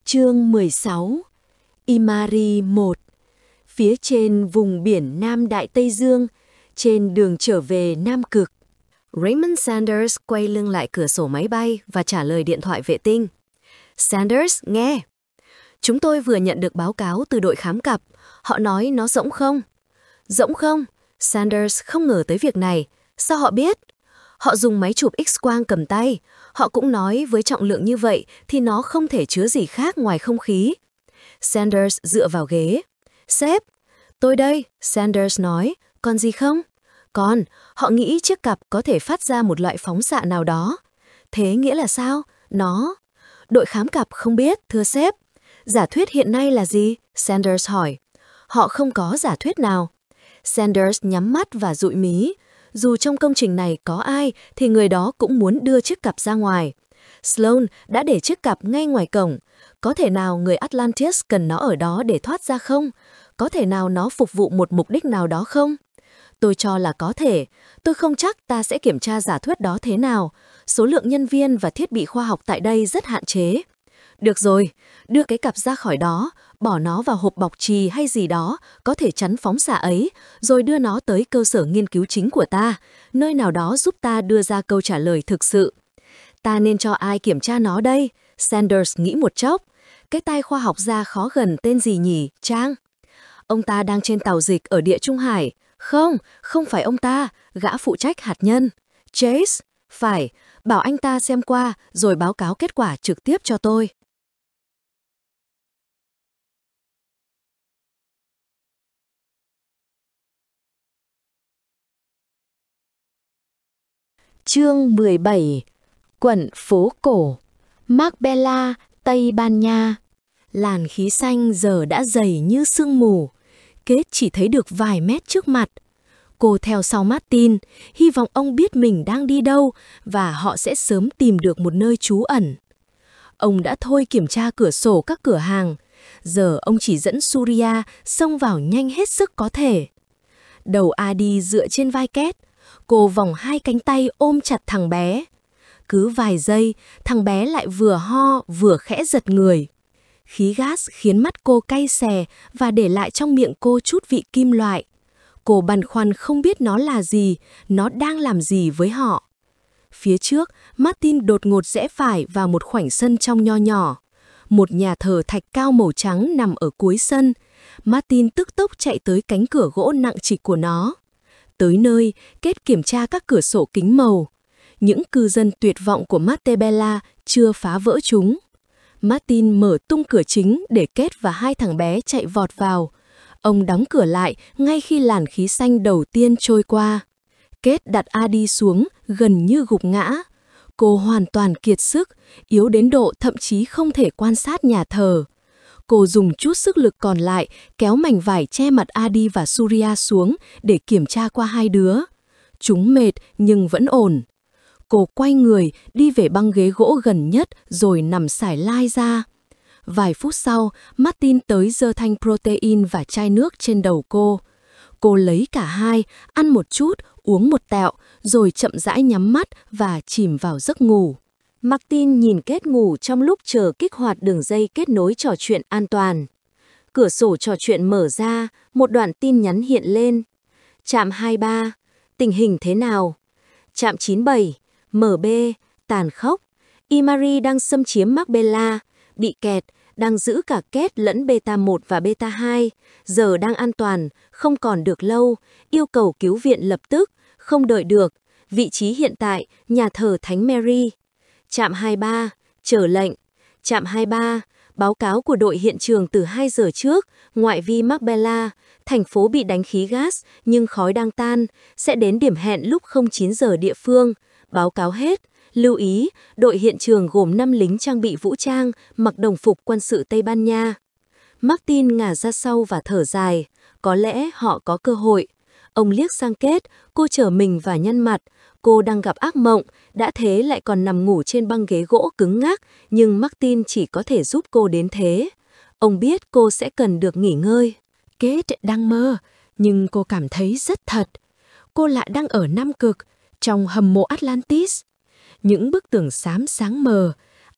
Chương 16. Imari 1. Phía trên vùng biển Nam Đại Tây Dương, trên đường trở về Nam Cực. Raymond Sanders quay lưng lại cửa sổ máy bay và trả lời điện thoại vệ tinh. Sanders, nghe. Chúng tôi vừa nhận được báo cáo từ đội khám cặp. Họ nói nó rỗng không? Rỗng không? Sanders không ngờ tới việc này. Sao họ biết? Họ dùng máy chụp X-quang cầm tay. Họ cũng nói với trọng lượng như vậy thì nó không thể chứa gì khác ngoài không khí. Sanders dựa vào ghế. Sếp, tôi đây, Sanders nói. Còn gì không? Còn, họ nghĩ chiếc cặp có thể phát ra một loại phóng xạ nào đó. Thế nghĩa là sao? Đội khám cặp không biết, thưa sếp. Giả thuyết hiện nay là gì? Sanders hỏi. Họ không có giả thuyết nào. Sanders nhắm mắt và dụi mí. Dù trong công trình này có ai thì người đó cũng muốn đưa chiếc cặp ra ngoài. Sloan đã để chiếc cặp ngay ngoài cổng. Có thể nào người Atlantis cần nó ở đó để thoát ra không? Có thể nào nó phục vụ một mục đích nào đó không? Tôi cho là có thể. Tôi không chắc ta sẽ kiểm tra giả thuyết đó thế nào. Số lượng nhân viên và thiết bị khoa học tại đây rất hạn chế. Được rồi, đưa cái cặp ra khỏi đó, bỏ nó vào hộp bọc chì hay gì đó, có thể chắn phóng xạ ấy, rồi đưa nó tới cơ sở nghiên cứu chính của ta, nơi nào đó giúp ta đưa ra câu trả lời thực sự. Ta nên cho ai kiểm tra nó đây? Sanders nghĩ một chốc. Cái tay khoa học gia khó gần tên gì nhỉ, Trang? Ông ta đang trên tàu dịch ở Địa Trung Hải. Không phải ông ta, gã phụ trách hạt nhân. Chase? Phải, bảo anh ta xem qua rồi báo cáo kết quả trực tiếp cho tôi. Chương 17. Quận phố cổ, Marbella, Tây Ban Nha. Làn khí xanh giờ đã dày như sương mù. Kate chỉ thấy được vài mét trước mặt. Cô theo sau Martin, hy vọng ông biết mình đang đi đâu và họ sẽ sớm tìm được một nơi trú ẩn. Ông đã thôi kiểm tra cửa sổ các cửa hàng. Giờ ông chỉ dẫn Surya xông vào nhanh hết sức có thể. Đầu Adi dựa trên vai Kate. Cô vòng hai cánh tay ôm chặt thằng bé. Cứ vài giây, thằng bé lại vừa ho vừa khẽ giật người. Khí gas khiến mắt cô cay xè và để lại trong miệng cô chút vị kim loại. Cô băn khoăn không biết nó là gì, nó đang làm gì với họ. Phía trước, Martin đột ngột rẽ phải vào một khoảnh sân trong nho nhỏ. Một nhà thờ thạch cao màu trắng nằm ở cuối sân. Martin tức tốc chạy tới cánh cửa gỗ nặng trịch của nó. Tới nơi, Kate kiểm tra các cửa sổ kính màu. Những cư dân tuyệt vọng của Montebella chưa phá vỡ chúng. Martin mở tung cửa chính để Kate và hai thằng bé chạy vọt vào. Ông đóng cửa lại ngay khi làn khí xanh đầu tiên trôi qua. Kate đặt Adi xuống, gần như gục ngã. Cô hoàn toàn kiệt sức, yếu đến độ thậm chí không thể quan sát nhà thờ. Cô dùng chút sức lực còn lại kéo mảnh vải che mặt Adi và Surya xuống để kiểm tra qua hai đứa. Chúng mệt nhưng vẫn ổn. Cô quay người đi về băng ghế gỗ gần nhất rồi nằm sải lai ra. Vài phút sau, Martin tới giơ thanh protein và chai nước trên đầu cô. Cô lấy cả hai, ăn một chút, uống một tẹo, rồi chậm rãi nhắm mắt và chìm vào giấc ngủ. Martin nhìn Kate ngủ trong lúc chờ kích hoạt đường dây kết nối trò chuyện an toàn. Cửa sổ trò chuyện mở ra, một đoạn tin nhắn hiện lên. Trạm 23, tình hình thế nào? Trạm 97, MB, tàn khốc. Imari đang xâm chiếm Marbella, bị kẹt, đang giữ cả Kate lẫn Beta 1 và Beta 2. Giờ đang an toàn, không còn được lâu, yêu cầu cứu viện lập tức, không đợi được. Vị trí hiện tại, nhà thờ Thánh Mary. Trạm 23, chờ lệnh. Trạm 23, báo cáo của đội hiện trường từ 2 giờ trước, ngoại vi Marbella. Thành phố bị đánh khí gas, nhưng khói đang tan, sẽ đến điểm hẹn lúc 09 giờ địa phương. Báo cáo hết. Lưu ý, đội hiện trường gồm 5 lính trang bị vũ trang, mặc đồng phục quân sự Tây Ban Nha. Martin ngả ra sau và thở dài. Có lẽ họ có cơ hội. Ông liếc sang Kate, cô trở mình và nhăn mặt. Cô đang gặp ác mộng, đã thế lại còn nằm ngủ trên băng ghế gỗ cứng ngắc, nhưng Martin chỉ có thể giúp cô đến thế. Ông biết cô sẽ cần được nghỉ ngơi. Kate đang mơ, nhưng cô cảm thấy rất thật. Cô lại đang ở Nam Cực, trong hầm mộ Atlantis. Những bức tường xám sáng mờ,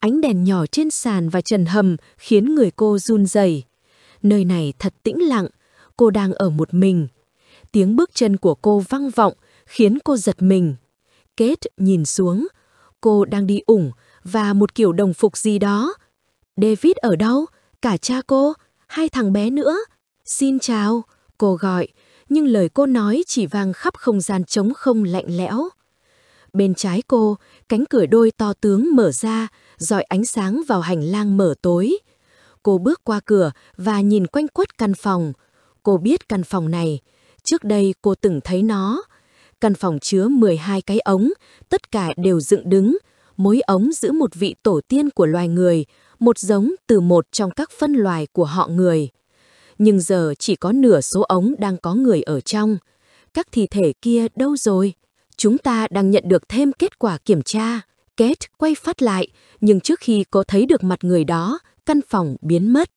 Ánh đèn nhỏ trên sàn và trần hầm khiến người cô run rẩy. Nơi này thật tĩnh lặng, cô đang ở một mình. Tiếng bước chân của cô vang vọng, khiến cô giật mình. Kate nhìn xuống, cô đang đi ủng và một kiểu đồng phục gì đó. David ở đâu? Cả cha cô? Hai thằng bé nữa? Xin chào, cô gọi, nhưng lời cô nói chỉ vang khắp không gian trống không lạnh lẽo. Bên trái cô, cánh cửa đôi to tướng mở ra, rọi ánh sáng vào hành lang mờ tối. Cô bước qua cửa và nhìn quanh quất căn phòng. Cô biết căn phòng này, trước đây cô từng thấy nó. Căn phòng chứa 12 cái ống, tất cả đều dựng đứng. Mỗi ống giữ một vị tổ tiên của loài người, một giống từ một trong các phân loài của họ người. Nhưng giờ chỉ có nửa số ống đang có người ở trong. Các thi thể kia đâu rồi? Chúng ta đang nhận được thêm kết quả kiểm tra. Kate quay phát lại, nhưng trước khi cô thấy được mặt người đó, căn phòng biến mất.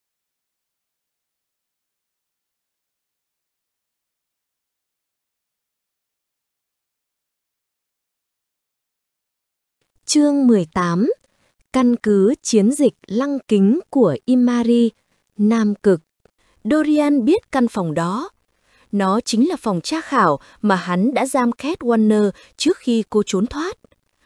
Chương 18. Căn cứ chiến dịch lăng kính của Imari, Nam Cực. Dorian biết căn phòng đó. Nó chính là phòng tra khảo mà hắn đã giam Kate Warner trước khi cô trốn thoát.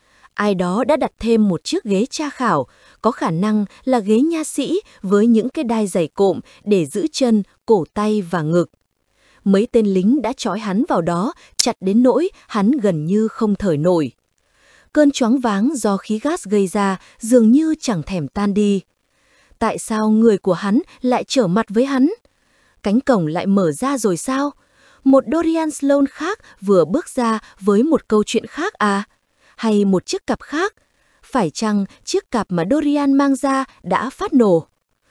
Ai đó đã đặt thêm một chiếc ghế tra khảo, có khả năng là ghế nha sĩ với những cái đai giày cộm để giữ chân, cổ tay và ngực. Mấy tên lính đã trói hắn vào đó, chặt đến nỗi hắn gần như không thở nổi. Cơn choáng váng do khí gas gây ra dường như chẳng thèm tan đi. Tại sao người của hắn lại trở mặt với hắn? Cánh cổng lại mở ra rồi sao? Một Dorian Sloane khác vừa bước ra với một câu chuyện khác à? Hay một chiếc cặp khác? Phải chăng chiếc cặp mà Dorian mang ra đã phát nổ?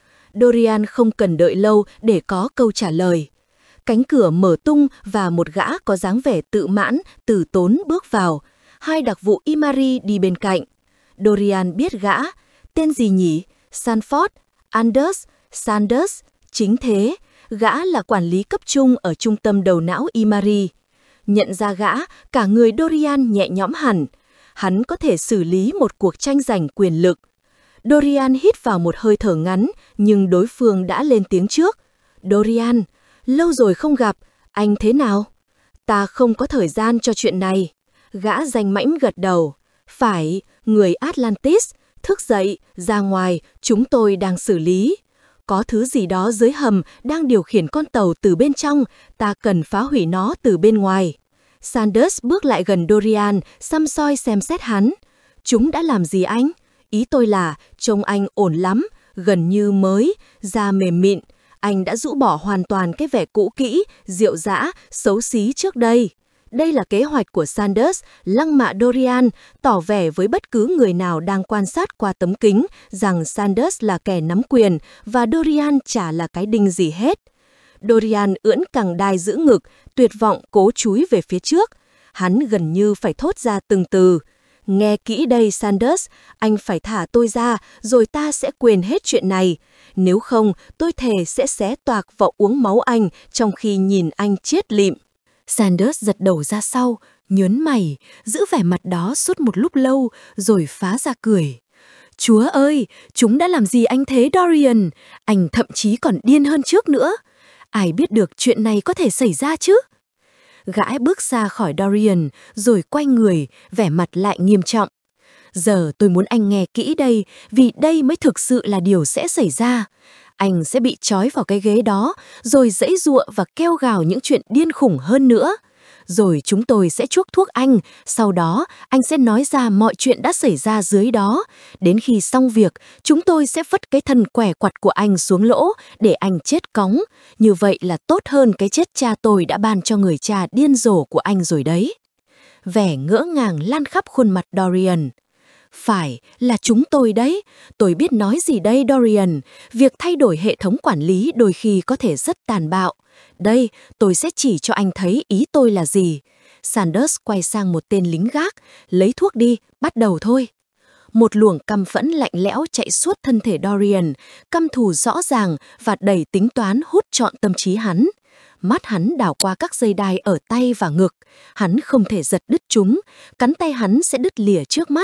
Dorian không cần đợi lâu để có câu trả lời. Cánh cửa mở tung và một gã có dáng vẻ tự mãn, từ tốn bước vào. Hai đặc vụ Imari đi bên cạnh. Dorian biết gã. Tên gì nhỉ? Sanford, Anders, Sanders. Chính thế, gã là quản lý cấp trung ở trung tâm đầu não Imari. Nhận ra gã, cả người Dorian nhẹ nhõm hẳn. Hắn có thể xử lý một cuộc tranh giành quyền lực. Dorian hít vào một hơi thở ngắn, nhưng đối phương đã lên tiếng trước. Dorian, lâu rồi không gặp, anh thế nào? Ta không có thời gian cho chuyện này. Gã danh mãnh gật đầu. Phải, người Atlantis, thức dậy, ra ngoài, chúng tôi đang xử lý. Có thứ gì đó dưới hầm đang điều khiển con tàu từ bên trong, ta cần phá hủy nó từ bên ngoài. Sanders bước lại gần Dorian, săm soi xem xét hắn. Chúng đã làm gì anh? Ý tôi là, trông anh ổn lắm, gần như mới, da mềm mịn. Anh đã rũ bỏ hoàn toàn cái vẻ cũ kỹ, rượu dã, xấu xí trước đây. Đây là kế hoạch của Sanders, lăng mạ Dorian, tỏ vẻ với bất cứ người nào đang quan sát qua tấm kính rằng Sanders là kẻ nắm quyền và Dorian chả là cái đinh gì hết. Dorian ưỡn cẳng đai giữ ngực, tuyệt vọng cố chúi về phía trước. Hắn gần như phải thốt ra từng từ. Nghe kỹ đây Sanders, anh phải thả tôi ra rồi ta sẽ quên hết chuyện này. Nếu không, tôi thề sẽ xé toạc và uống máu anh trong khi nhìn anh chết lịm. Sanders giật đầu ra sau, nhớn mày, giữ vẻ mặt đó suốt một lúc lâu, rồi phá ra cười. Chúa ơi, chúng đã làm gì anh thế Dorian? Anh thậm chí còn điên hơn trước nữa. Ai biết được chuyện này có thể xảy ra chứ? Gã bước ra khỏi Dorian, rồi quay người, vẻ mặt lại nghiêm trọng. Giờ tôi muốn anh nghe kỹ đây, vì đây mới thực sự là điều sẽ xảy ra. Anh sẽ bị trói vào cái ghế đó, rồi giãy giụa và kêu gào những chuyện điên khủng hơn nữa. Rồi chúng tôi sẽ chuốc thuốc anh, sau đó anh sẽ nói ra mọi chuyện đã xảy ra dưới đó. Đến khi xong việc, chúng tôi sẽ vứt cái thân què quặt của anh xuống lỗ để anh chết cóng. Như vậy là tốt hơn cái chết cha tôi đã ban cho người cha điên rồ của anh rồi đấy. Vẻ ngỡ ngàng lan khắp khuôn mặt Dorian. Phải, là chúng tôi đấy. Tôi biết nói gì đây Dorian. Việc thay đổi hệ thống quản lý đôi khi có thể rất tàn bạo. Đây, tôi sẽ chỉ cho anh thấy ý tôi là gì. Sanders quay sang một tên lính gác. Lấy thuốc đi, bắt đầu thôi. Một luồng căm phẫn lạnh lẽo chạy suốt thân thể Dorian, căm thù rõ ràng và đầy tính toán hút trọn tâm trí hắn. Mắt hắn đảo qua các dây đai ở tay và ngực. Hắn không thể giật đứt chúng, cắn tay hắn sẽ đứt lìa trước mắt.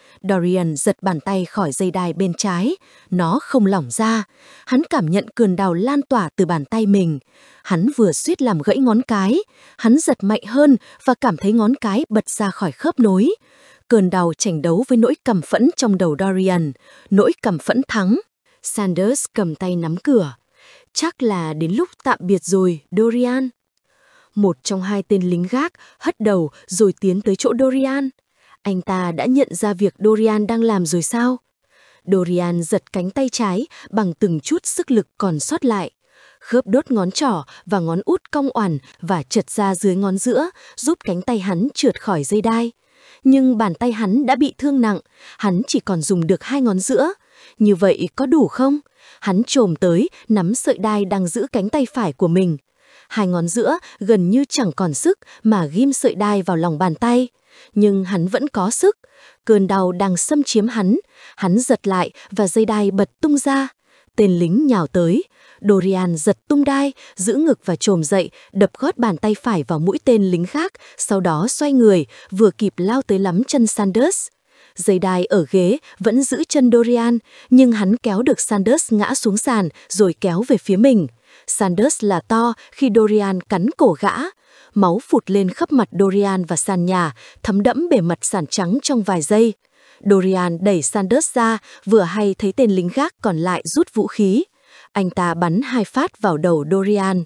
Dorian giật bàn tay khỏi dây đai bên trái. Nó không lỏng ra. Hắn cảm nhận cơn đau lan tỏa từ bàn tay mình. Hắn vừa suýt làm gãy ngón cái. Hắn giật mạnh hơn và cảm thấy ngón cái bật ra khỏi khớp nối. Cơn đau tranh đấu với nỗi căm phẫn trong đầu Dorian. Nỗi căm phẫn thắng. Sanders cầm tay nắm cửa. Chắc là đến lúc tạm biệt rồi, Dorian. Một trong hai tên lính gác hất đầu rồi tiến tới chỗ Dorian. Anh ta đã nhận ra việc Dorian đang làm rồi sao? Dorian giật cánh tay trái bằng từng chút sức lực còn sót lại. Khớp đốt ngón trỏ và ngón út cong oằn và trật ra dưới ngón giữa, giúp cánh tay hắn trượt khỏi dây đai. Nhưng bàn tay hắn đã bị thương nặng, hắn chỉ còn dùng được hai ngón giữa. Như vậy có đủ không? Hắn chồm tới, nắm sợi đai đang giữ cánh tay phải của mình. Hai ngón giữa gần như chẳng còn sức mà ghim sợi đai vào lòng bàn tay. Nhưng hắn vẫn có sức. Cơn đau đang xâm chiếm hắn. Hắn giật lại và dây đai bật tung ra. Tên lính nhào tới. Dorian giật tung đai, giữ ngực và chồm dậy, đập gót bàn tay phải vào mũi tên lính khác, sau đó xoay người, vừa kịp lao tới lắm chân Sanders. Dây đai ở ghế vẫn giữ chân Dorian, nhưng hắn kéo được Sanders ngã xuống sàn rồi kéo về phía mình. Sanders là to khi Dorian cắn cổ gã. Máu phụt lên khắp mặt Dorian và sàn nhà, thấm đẫm bề mặt sàn trắng trong vài giây. Dorian đẩy Sanders ra, vừa hay thấy tên lính gác còn lại rút vũ khí. Anh ta bắn 2 phát vào đầu Dorian.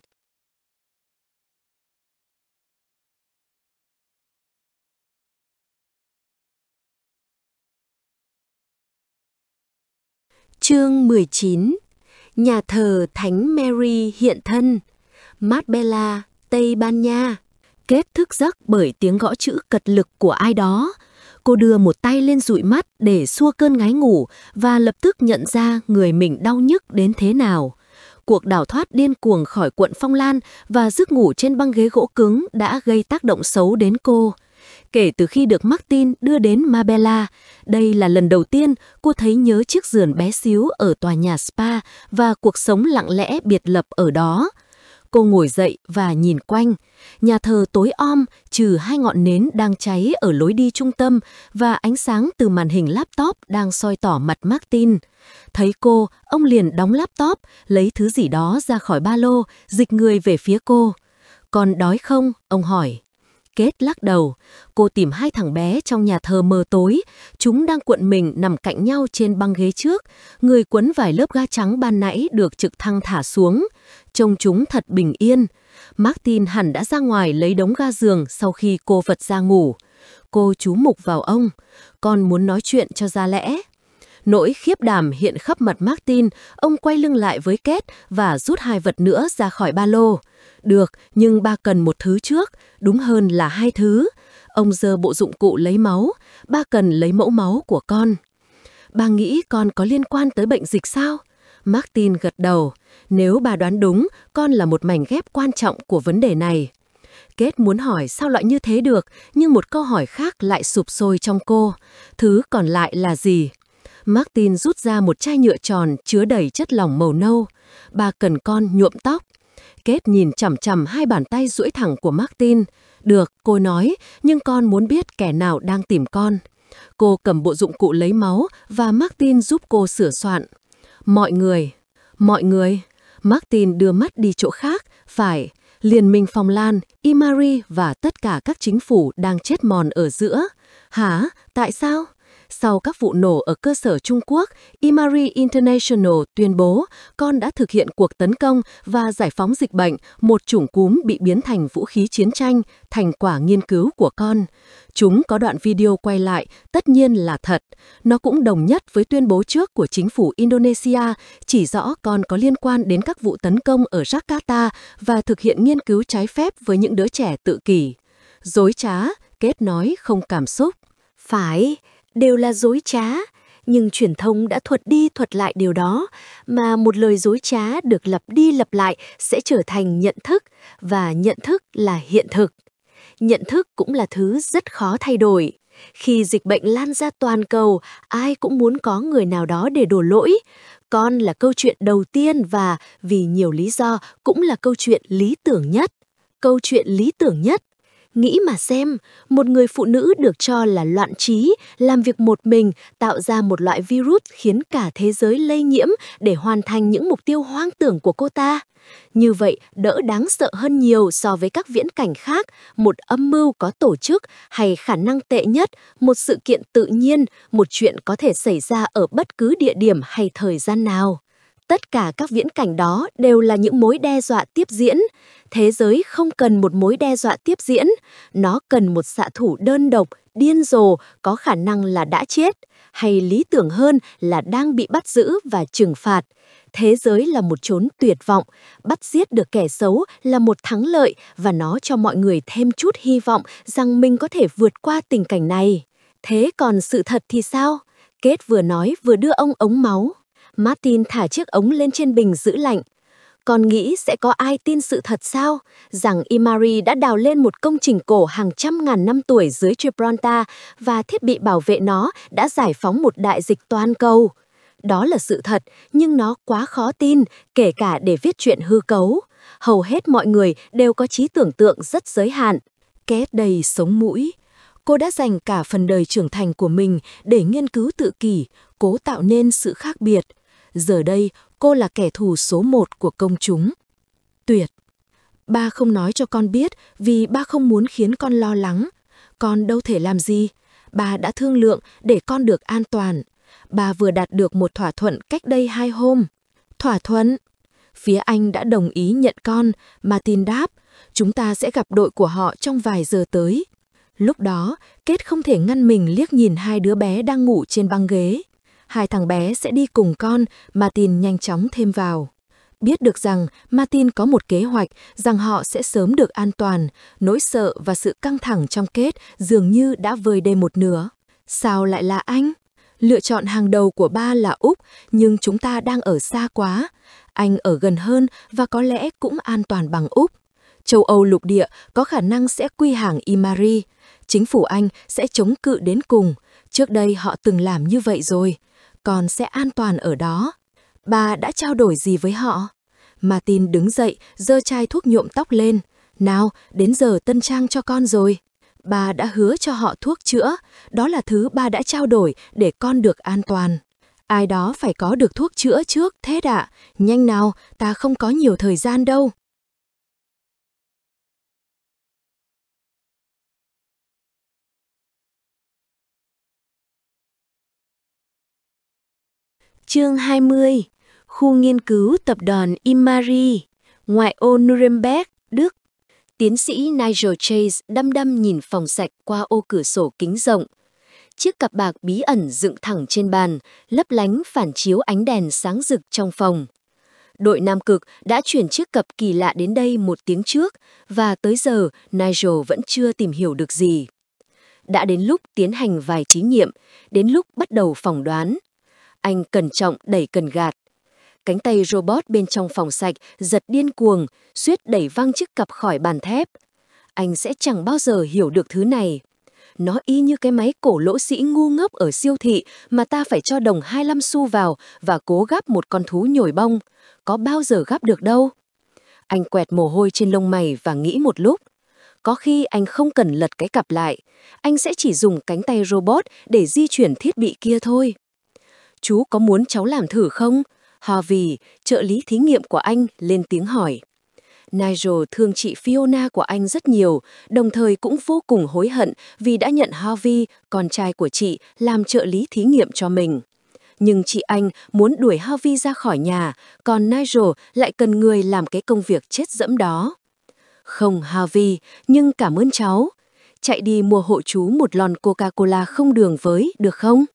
Chương 19. Nhà thờ Thánh Mary hiện thân. Marbella, Tây Ban Nha. Kết thức giấc bởi tiếng gõ chữ cật lực của ai đó. Cô đưa một tay lên dụi mắt để xua cơn ngáy ngủ và lập tức nhận ra người mình đau nhức đến thế nào. Cuộc đào thoát điên cuồng khỏi quận Phong Lan và giấc ngủ trên băng ghế gỗ cứng đã gây tác động xấu đến cô. Kể từ khi được Martin đưa đến Marbella, đây là lần đầu tiên cô thấy nhớ chiếc giường bé xíu ở tòa nhà spa và cuộc sống lặng lẽ biệt lập ở đó. Cô ngồi dậy và nhìn quanh. Nhà thờ tối om, trừ 2 ngọn nến đang cháy ở lối đi trung tâm và ánh sáng từ màn hình laptop đang soi tỏ mặt Martin. Thấy cô, ông liền đóng laptop, lấy thứ gì đó ra khỏi ba lô, dịch người về phía cô. Con đói không? Ông hỏi. Kết lắc đầu. Cô tìm 2 thằng bé trong nhà thờ mờ tối. Chúng đang cuộn mình nằm cạnh nhau trên băng ghế trước. Người quấn vài lớp ga trắng ban nãy được trực thăng thả xuống. Trông chúng thật bình yên. Martin hẳn đã ra ngoài lấy đống ga giường sau khi cô vật ra ngủ. Cô chú mục vào ông. Con muốn nói chuyện cho ra lẽ. Nỗi khiếp đảm hiện khắp mặt Martin. Ông quay lưng lại với Kết và rút 2 vật nữa ra khỏi ba lô. Được, nhưng ba cần một thứ trước, đúng hơn là 2 thứ. Ông giơ bộ dụng cụ lấy máu, ba cần lấy mẫu máu của con. Bà nghĩ con có liên quan tới bệnh dịch sao? Martin gật đầu. Nếu bà đoán đúng, con là một mảnh ghép quan trọng của vấn đề này. Kết muốn hỏi sao lại như thế được, nhưng một câu hỏi khác lại sụp sôi trong cô. Thứ còn lại là gì? Martin rút ra một chai nhựa tròn chứa đầy chất lỏng màu nâu. Bà cần con nhuộm tóc. Kết nhìn chằm chằm 2 bàn tay duỗi thẳng của Martin. Được, cô nói, nhưng con muốn biết kẻ nào đang tìm con. Cô cầm bộ dụng cụ lấy máu và Martin giúp cô sửa soạn. Mọi người. Martin đưa mắt đi chỗ khác, phải. Liên minh Phong Lan, Imari và tất cả các chính phủ đang chết mòn ở giữa. Hả? Tại sao? Sau các vụ nổ ở cơ sở Trung Quốc, Imari International tuyên bố con đã thực hiện cuộc tấn công và giải phóng dịch bệnh, một chủng cúm bị biến thành vũ khí chiến tranh, thành quả nghiên cứu của con. Chúng có đoạn video quay lại, tất nhiên là thật. Nó cũng đồng nhất với tuyên bố trước của chính phủ Indonesia, chỉ rõ con có liên quan đến các vụ tấn công ở Jakarta và thực hiện nghiên cứu trái phép với những đứa trẻ tự kỷ. Dối trá, Kết nói không cảm xúc. Phải, đều là dối trá, nhưng truyền thông đã thuật đi thuật lại điều đó, mà một lời dối trá được lặp đi lặp lại sẽ trở thành nhận thức, và nhận thức là hiện thực. Nhận thức cũng là thứ rất khó thay đổi. Khi dịch bệnh lan ra toàn cầu, ai cũng muốn có người nào đó để đổ lỗi. Con là câu chuyện đầu tiên và vì nhiều lý do cũng là câu chuyện lý tưởng nhất. Câu chuyện lý tưởng nhất. Nghĩ mà xem, một người phụ nữ được cho là loạn trí, làm việc một mình, tạo ra một loại virus khiến cả thế giới lây nhiễm để hoàn thành những mục tiêu hoang tưởng của cô ta. Như vậy đỡ đáng sợ hơn nhiều so với các viễn cảnh khác, một âm mưu có tổ chức hay khả năng tệ nhất, một sự kiện tự nhiên, một chuyện có thể xảy ra ở bất cứ địa điểm hay thời gian nào. Tất cả các viễn cảnh đó đều là những mối đe dọa tiếp diễn. Thế giới không cần một mối đe dọa tiếp diễn, nó cần một xạ thủ đơn độc, điên rồ, có khả năng là đã chết, hay lý tưởng hơn là đang bị bắt giữ và trừng phạt. Thế giới là một chốn tuyệt vọng, bắt giết được kẻ xấu là một thắng lợi và nó cho mọi người thêm chút hy vọng rằng mình có thể vượt qua tình cảnh này. Thế còn sự thật thì sao? Kate vừa nói vừa đưa ông ống máu. Martin thả chiếc ống lên trên bình giữ lạnh. Con nghĩ sẽ có ai tin sự thật sao? Rằng Imari đã đào lên một công trình cổ hàng trăm ngàn năm tuổi dưới Gibraltar và thiết bị bảo vệ nó đã giải phóng một đại dịch toàn cầu. Đó là sự thật, nhưng nó quá khó tin, kể cả để viết truyện hư cấu. Hầu hết mọi người đều có trí tưởng tượng rất giới hạn. Kate đầy sống mũi. Cô đã dành cả phần đời trưởng thành của mình để nghiên cứu tự kỷ, cố tạo nên sự khác biệt. Giờ đây, cô là kẻ thù số 1 của công chúng. Tuyệt! Ba không nói cho con biết vì ba không muốn khiến con lo lắng. Con đâu thể làm gì. Ba đã thương lượng để con được an toàn. Ba vừa đạt được một thỏa thuận cách đây 2 hôm. Thỏa thuận? Phía Anh đã đồng ý nhận con, Martin đáp. Chúng ta sẽ gặp đội của họ trong vài giờ tới. Lúc đó, Kate không thể ngăn mình liếc nhìn 2 đứa bé đang ngủ trên băng ghế. 2 thằng bé sẽ đi cùng con, Martin nhanh chóng thêm vào. Biết được rằng Martin có một kế hoạch, rằng họ sẽ sớm được an toàn, nỗi sợ và sự căng thẳng trong Kate dường như đã vơi đi một nửa. Sao lại là anh? Lựa chọn hàng đầu của ba là Úc, nhưng chúng ta đang ở xa quá. Anh ở gần hơn và có lẽ cũng an toàn bằng Úc. Châu Âu lục địa có khả năng sẽ quy hàng Imari. Chính phủ Anh sẽ chống cự đến cùng. Trước đây họ từng làm như vậy rồi. Con sẽ an toàn ở đó. Bà đã trao đổi gì với họ? Martin đứng dậy, giơ chai thuốc nhuộm tóc lên. Nào, đến giờ tân trang cho con rồi. Bà đã hứa cho họ thuốc chữa. Đó là thứ bà đã trao đổi để con được an toàn. Ai đó phải có được thuốc chữa trước, thế ạ. Nhanh nào, ta không có nhiều thời gian đâu. Chương 20. Khu nghiên cứu tập đoàn Imari, ngoại ô Nuremberg, Đức. Tiến sĩ Nigel Chase đăm đăm nhìn phòng sạch qua ô cửa sổ kính rộng. Chiếc cặp bạc bí ẩn dựng thẳng trên bàn, lấp lánh phản chiếu ánh đèn sáng rực trong phòng. Đội Nam Cực đã chuyển chiếc cặp kỳ lạ đến đây 1 tiếng trước, và tới giờ Nigel vẫn chưa tìm hiểu được gì. Đã đến lúc tiến hành vài thí nghiệm, đến lúc bắt đầu phỏng đoán. Anh cẩn trọng đẩy cần gạt. Cánh tay robot bên trong phòng sạch giật điên cuồng, suýt đẩy văng chiếc cặp khỏi bàn thép. Anh sẽ chẳng bao giờ hiểu được thứ này. Nó y như cái máy cổ lỗ sĩ ngu ngốc ở siêu thị mà ta phải cho đồng 25 xu vào và cố gắp một con thú nhồi bông. Có bao giờ gắp được đâu. Anh quẹt mồ hôi trên lông mày và nghĩ một lúc. Có khi anh không cần lật cái cặp lại. Anh sẽ chỉ dùng cánh tay robot để di chuyển thiết bị kia thôi. Chú có muốn cháu làm thử không? Harvey, trợ lý thí nghiệm của anh, lên tiếng hỏi. Nigel thương chị Fiona của anh rất nhiều, đồng thời cũng vô cùng hối hận vì đã nhận Harvey, con trai của chị, làm trợ lý thí nghiệm cho mình. Nhưng chị anh muốn đuổi Harvey ra khỏi nhà, còn Nigel lại cần người làm cái công việc chết dẫm đó. Không Harvey, nhưng cảm ơn cháu. Chạy đi mua hộ chú một lon Coca-Cola không đường với, được không?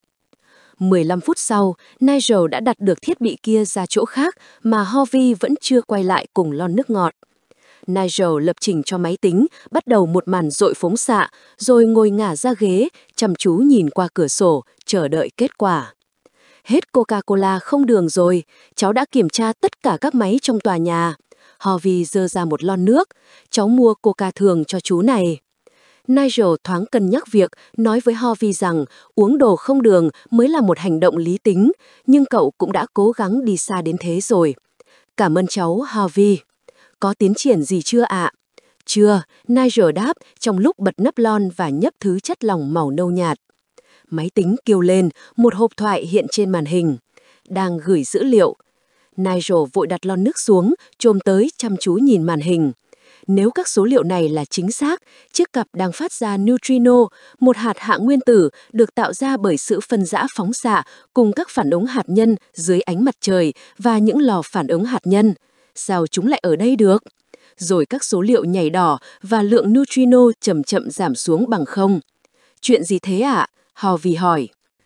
15 phút sau, Nigel đã đặt được thiết bị kia ra chỗ khác mà Harvey vẫn chưa quay lại cùng lon nước ngọt. Nigel lập trình cho máy tính, bắt đầu một màn dội phóng xạ, rồi ngồi ngả ra ghế, chăm chú nhìn qua cửa sổ, chờ đợi kết quả. Hết Coca-Cola không đường rồi, cháu đã kiểm tra tất cả các máy trong tòa nhà. Harvey giơ ra một lon nước, cháu mua Coca thường cho chú này. Nigel thoáng cân nhắc việc nói với Harvey rằng uống đồ không đường mới là một hành động lý tính, nhưng cậu cũng đã cố gắng đi xa đến thế rồi. Cảm ơn cháu, Harvey. Có tiến triển gì chưa ạ? chưa, Nigel đáp trong lúc bật nắp lon và nhấp thứ chất lỏng màu nâu nhạt. Máy tính kêu lên, một hộp thoại hiện trên màn hình. Đang gửi dữ liệu. Nigel vội đặt lon nước xuống, chồm tới chăm chú nhìn màn hình. Nếu các số liệu này là chính xác, chiếc cặp đang phát ra neutrino, một hạt hạ nguyên tử được tạo ra bởi sự phân rã phóng xạ cùng các phản ứng hạt nhân dưới ánh mặt trời và những lò phản ứng hạt nhân. Sao chúng lại ở đây được? Rồi các số liệu nhảy đỏ và lượng neutrino chậm chậm giảm xuống bằng 0. Chuyện gì thế ạ? Harvey hỏi.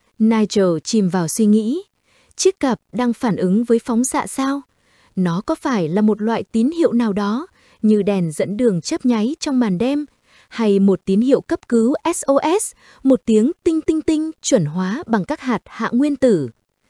Nigel chìm vào suy nghĩ. Chiếc cặp đang phản ứng với phóng xạ sao? Nó có phải là một loại tín hiệu nào đó, như đèn dẫn đường chớp nháy trong màn đêm, hay một tín hiệu cấp cứu SOS, một tiếng tinh tinh tinh chuẩn hóa bằng các hạt hạ nguyên tử?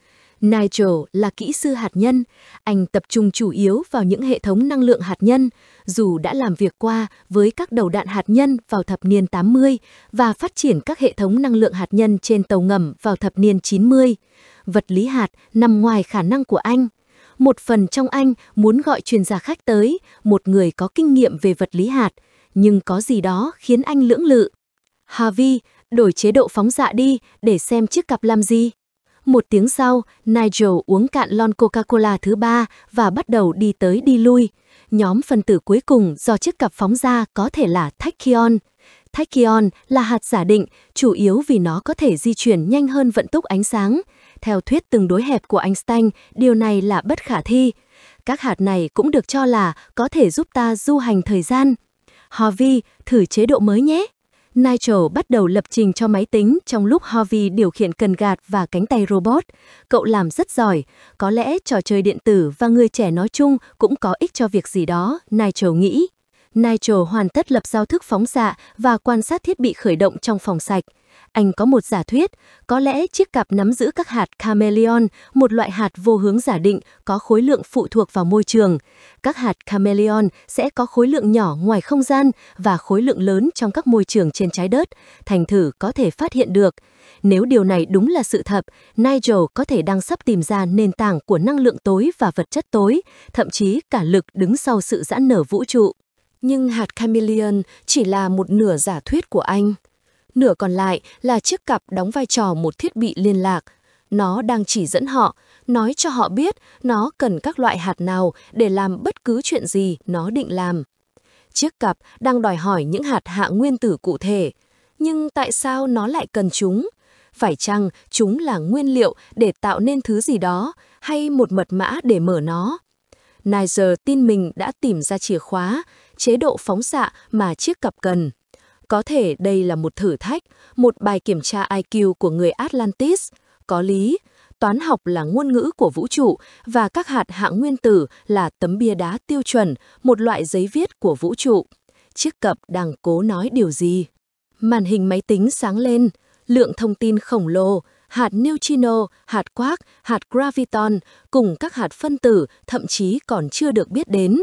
Nigel là kỹ sư hạt nhân, anh tập trung chủ yếu vào những hệ thống năng lượng hạt nhân, dù đã làm việc qua với các đầu đạn hạt nhân vào thập niên 80 và phát triển các hệ thống năng lượng hạt nhân trên tàu ngầm vào thập niên 90. Vật lý hạt nằm ngoài khả năng của anh. Một phần trong anh muốn gọi chuyên gia khách tới, một người có kinh nghiệm về vật lý hạt, nhưng có gì đó khiến anh lưỡng lự. Harvey, đổi chế độ phóng xạ đi để xem chiếc cặp làm gì. Một tiếng sau, Nigel uống cạn lon Coca-Cola thứ 3 và bắt đầu đi tới đi lui. Nhóm phân tử cuối cùng do chiếc cặp phóng ra có thể là tachyon. Tachyon là hạt giả định, chủ yếu vì nó có thể di chuyển nhanh hơn vận tốc ánh sáng. Theo thuyết tương đối hẹp của Einstein, điều này là bất khả thi. Các hạt này cũng được cho là có thể giúp ta du hành thời gian. Harvey, thử chế độ mới nhé. Nigel bắt đầu lập trình cho máy tính trong lúc Harvey điều khiển cần gạt và cánh tay robot. Cậu làm rất giỏi. Có lẽ trò chơi điện tử và người trẻ nói chung cũng có ích cho việc gì đó, Nigel nghĩ. Nigel hoàn tất lập giao thức phóng xạ và quan sát thiết bị khởi động trong phòng sạch. Anh có một giả thuyết, có lẽ chiếc cặp nắm giữ các hạt chameleon, một loại hạt vô hướng giả định có khối lượng phụ thuộc vào môi trường. Các hạt chameleon sẽ có khối lượng nhỏ ngoài không gian và khối lượng lớn trong các môi trường trên trái đất, thành thử có thể phát hiện được. Nếu điều này đúng là sự thật, Nigel có thể đang sắp tìm ra nền tảng của năng lượng tối và vật chất tối, thậm chí cả lực đứng sau sự giãn nở vũ trụ. Nhưng hạt chameleon chỉ là một nửa giả thuyết của anh. Nửa còn lại là chiếc cặp đóng vai trò một thiết bị liên lạc. Nó đang chỉ dẫn họ, nói cho họ biết nó cần các loại hạt nào để làm bất cứ chuyện gì nó định làm. Chiếc cặp đang đòi hỏi những hạt hạ nguyên tử cụ thể. Nhưng tại sao nó lại cần chúng? Phải chăng chúng là nguyên liệu để tạo nên thứ gì đó hay một mật mã để mở nó? Nigel tin mình đã tìm ra chìa khóa, chế độ phóng xạ mà chiếc cặp cần. Có thể đây là một thử thách, một bài kiểm tra IQ của người Atlantis. Có lý, toán học là ngôn ngữ của vũ trụ và các hạt hạ nguyên tử là tấm bia đá tiêu chuẩn, một loại giấy viết của vũ trụ. Chiếc cặp đang cố nói điều gì? Màn hình máy tính sáng lên, lượng thông tin khổng lồ, hạt neutrino, hạt quark, hạt graviton cùng các hạt phân tử thậm chí còn chưa được biết đến.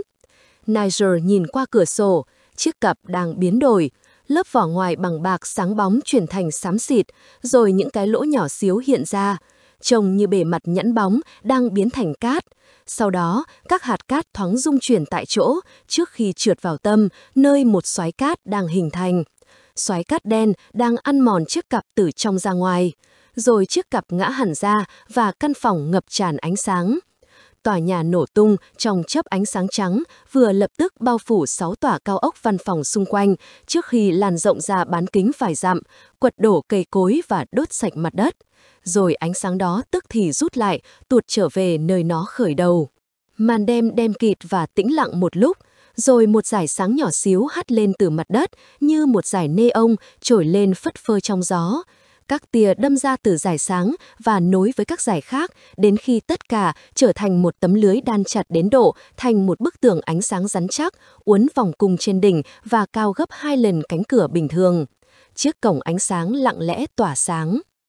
Nigel nhìn qua cửa sổ, chiếc cặp đang biến đổi. Lớp vỏ ngoài bằng bạc sáng bóng chuyển thành xám xịt, rồi những cái lỗ nhỏ xíu hiện ra, trông như bề mặt nhẵn bóng đang biến thành cát. Sau đó, các hạt cát thoáng rung chuyển tại chỗ trước khi trượt vào tâm, nơi một xoáy cát đang hình thành. Xoáy cát đen đang ăn mòn chiếc cặp từ trong ra ngoài. Rồi chiếc cặp ngã hẳn ra và căn phòng ngập tràn ánh sáng. Tòa nhà nổ tung trong chớp ánh sáng trắng, vừa lập tức bao phủ 6 tòa cao ốc văn phòng xung quanh trước khi lan rộng ra bán kính vài dặm, quật đổ cây cối và đốt sạch mặt đất. Rồi ánh sáng đó tức thì rút lại, tuột trở về nơi nó khởi đầu. Màn đêm đen kịt và tĩnh lặng một lúc, rồi một dải sáng nhỏ xíu hắt lên từ mặt đất như một dải neon trồi lên phất phơ trong gió. Các tia đâm ra từ dải sáng và nối với các dải khác đến khi tất cả trở thành một tấm lưới đan chặt đến độ thành một bức tường ánh sáng rắn chắc, uốn vòng cung trên đỉnh và cao gấp 2 lần cánh cửa bình thường. Chiếc cổng ánh sáng lặng lẽ tỏa sáng.